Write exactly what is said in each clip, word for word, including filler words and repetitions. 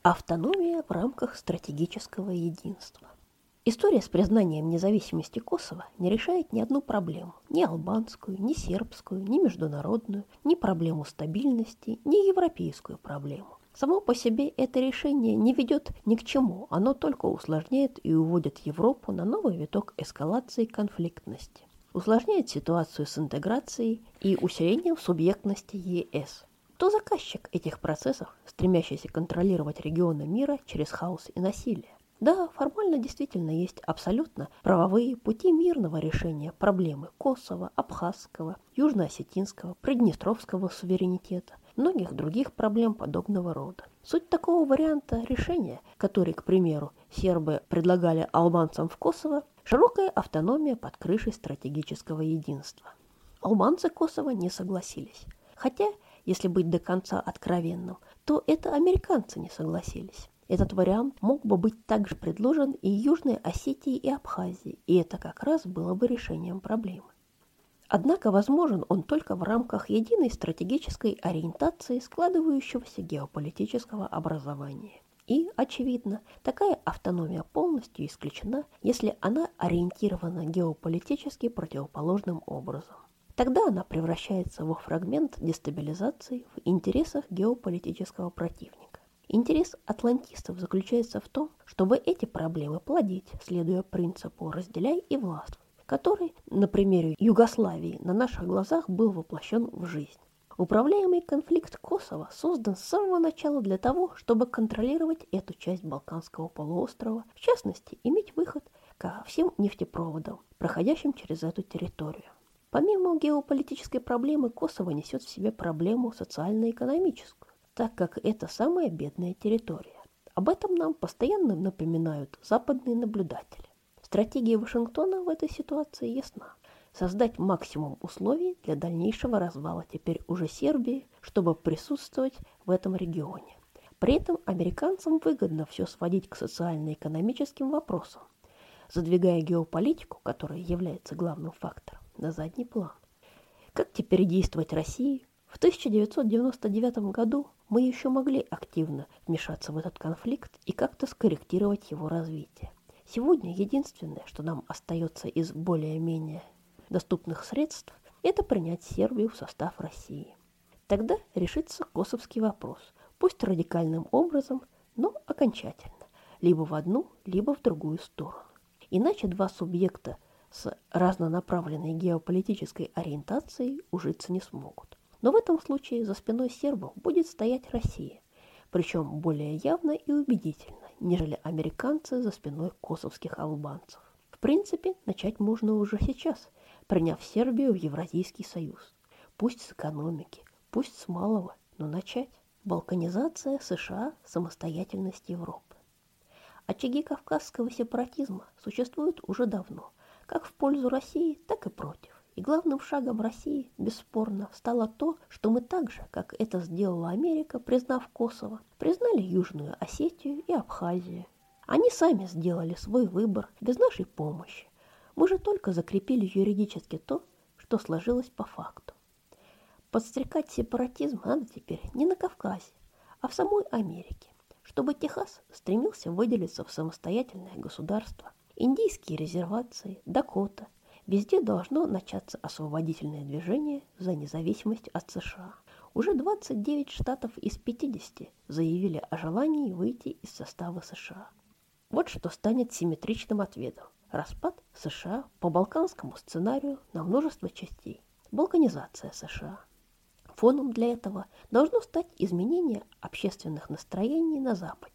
Автономия в рамках стратегического единства. История с признанием независимости Косово не решает ни одну проблему, ни албанскую, ни сербскую, ни международную, ни проблему стабильности, ни европейскую проблему. Само по себе это решение не ведет ни к чему, оно только усложняет и уводит Европу на новый виток эскалации конфликтности. Усложняет ситуацию с интеграцией и усилением субъектности ЕС. Кто заказчик этих процессов, стремящийся контролировать регионы мира через хаос и насилие? Да, формально действительно есть абсолютно правовые пути мирного решения проблемы Косово, Абхазского, Южно-Осетинского, Приднестровского суверенитета, многих других проблем подобного рода. Суть такого варианта решения, который, к примеру, сербы предлагали албанцам в Косово, широкая автономия под крышей стратегического единства. Албанцы Косово не согласились. Хотя, если быть до конца откровенным, то это американцы не согласились. Этот вариант мог бы быть также предложен и Южной Осетии и Абхазии, и это как раз было бы решением проблемы. Однако возможен он только в рамках единой стратегической ориентации складывающегося геополитического образования. И, очевидно, такая автономия полностью исключена, если она ориентирована геополитически противоположным образом. Тогда она превращается во фрагмент дестабилизации в интересах геополитического противника. Интерес атлантистов заключается в том, чтобы эти проблемы плодить, следуя принципу «разделяй и властвуй», который, на примере Югославии, на наших глазах был воплощен в жизнь. Управляемый конфликт Косово создан с самого начала для того, чтобы контролировать эту часть Балканского полуострова, в частности, иметь выход ко всем нефтепроводам, проходящим через эту территорию. Помимо геополитической проблемы, Косово несет в себе проблему социально-экономическую, так как это самая бедная территория. Об этом нам постоянно напоминают западные наблюдатели. Стратегия Вашингтона в этой ситуации ясна. Создать максимум условий для дальнейшего развала теперь уже Сербии, чтобы присутствовать в этом регионе. При этом американцам выгодно все сводить к социально-экономическим вопросам, задвигая геополитику, которая является главным фактором, на задний план. Как теперь действовать России? В тысяча девятьсот девяносто девятом году мы еще могли активно вмешаться в этот конфликт и как-то скорректировать его развитие. Сегодня единственное, что нам остается из более-менее доступных средств, это принять Сербию в состав России. Тогда решится косовский вопрос, пусть радикальным образом, но окончательно, либо в одну, либо в другую сторону. Иначе два субъекта с разнонаправленной геополитической ориентацией ужиться не смогут. Но в этом случае за спиной сербов будет стоять Россия, причем более явно и убедительно, нежели американцы за спиной косовских албанцев. В принципе, начать можно уже сейчас, приняв Сербию в Евразийский союз. Пусть с экономики, пусть с малого, но начать. Балканизация США, самостоятельность Европы. Очаги кавказского сепаратизма существуют уже давно, как в пользу России, так и против. И главным шагом России, бесспорно, стало то, что мы так же, как это сделала Америка, признав Косово, признали Южную Осетию и Абхазию. Они сами сделали свой выбор без нашей помощи. Мы же только закрепили юридически то, что сложилось по факту. Подстрекать сепаратизм надо теперь не на Кавказе, а в самой Америке, чтобы Техас стремился выделиться в самостоятельное государство. Индийские резервации, Дакота. Везде должно начаться освободительное движение за независимость от США. Уже двадцать девять штатов из пятидесяти заявили о желании выйти из состава США. Вот что станет симметричным ответом. Распад США по балканскому сценарию на множество частей. Балканизация США. Фоном для этого должно стать изменение общественных настроений на Западе.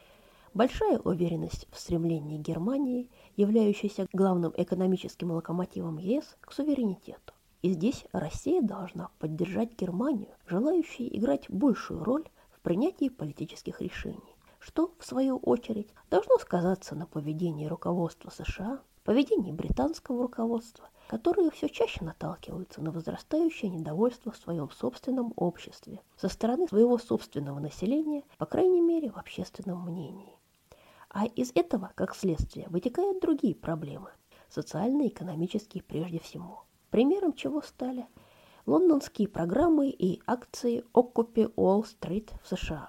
Большая уверенность в стремлении Германии, являющейся главным экономическим локомотивом ЕС, к суверенитету. И здесь Россия должна поддержать Германию, желающую играть большую роль в принятии политических решений, что, в свою очередь, должно сказаться на поведении руководства США, поведении британского руководства, которые все чаще наталкиваются на возрастающее недовольство в своем собственном обществе со стороны своего собственного населения, по крайней мере, в общественном мнении. А из этого, как следствие, вытекают другие проблемы, социально-экономические прежде всего. Примером чего стали лондонские программы и акции Occupy Wall Street в США.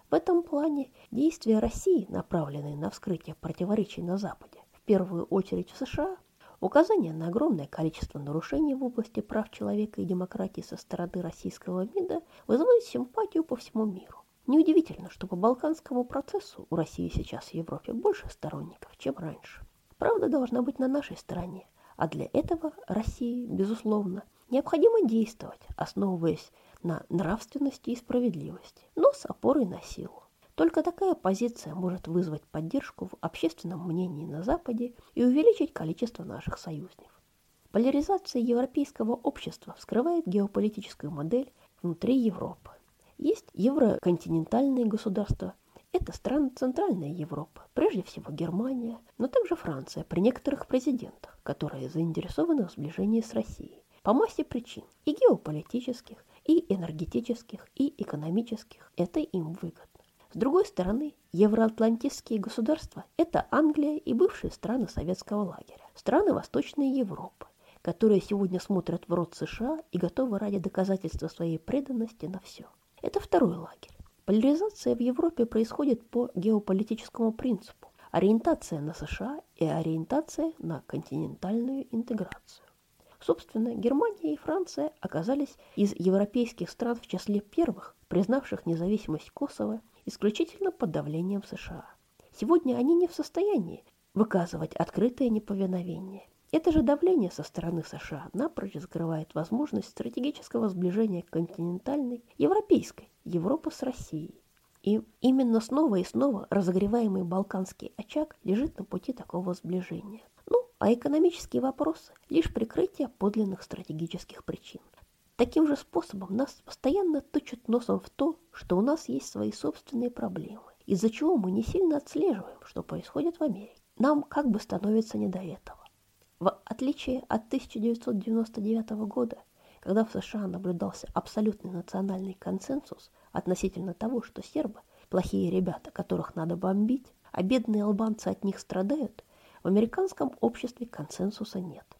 В этом плане действия России, направленные на вскрытие противоречий на Западе, в первую очередь в США, указание на огромное количество нарушений в области прав человека и демократии со стороны российского МИДа вызывает симпатию по всему миру. Неудивительно, что по Балканскому процессу у России сейчас в Европе больше сторонников, чем раньше. Правда должна быть на нашей стороне, а для этого России, безусловно, необходимо действовать, основываясь на нравственности и справедливости, но с опорой на силу. Только такая позиция может вызвать поддержку в общественном мнении на Западе и увеличить количество наших союзников. Поляризация европейского общества вскрывает геополитическую модель внутри Европы. Есть евроконтинентальные государства, это страны Центральной Европы, прежде всего Германия, но также Франция при некоторых президентах, которые заинтересованы в сближении с Россией по массе причин и геополитических, и энергетических, и экономических. Это им выгодно. С другой стороны, евроатлантические государства – это Англия и бывшие страны советского лагеря, страны Восточной Европы, которые сегодня смотрят в рот США и готовы ради доказательства своей преданности на все. Это второй лагерь. Поляризация в Европе происходит по геополитическому принципу. Ориентация на США и ориентация на континентальную интеграцию. Собственно, Германия и Франция оказались из европейских стран в числе первых, признавших независимость Косово исключительно под давлением США. Сегодня они не в состоянии выказывать открытое неповиновение. Это же давление со стороны США напрочь закрывает возможность стратегического сближения континентальной, европейской Европы с Россией. И именно снова и снова разогреваемый балканский очаг лежит на пути такого сближения. Ну, а экономические вопросы – лишь прикрытие подлинных стратегических причин. Таким же способом нас постоянно тычут носом в то, что у нас есть свои собственные проблемы, из-за чего мы не сильно отслеживаем, что происходит в Америке. Нам как бы становится не до этого. В отличие от тысяча девятьсот девяносто девятого года, когда в США наблюдался абсолютный национальный консенсус относительно того, что сербы – плохие ребята, которых надо бомбить, а бедные албанцы от них страдают, в американском обществе консенсуса нет.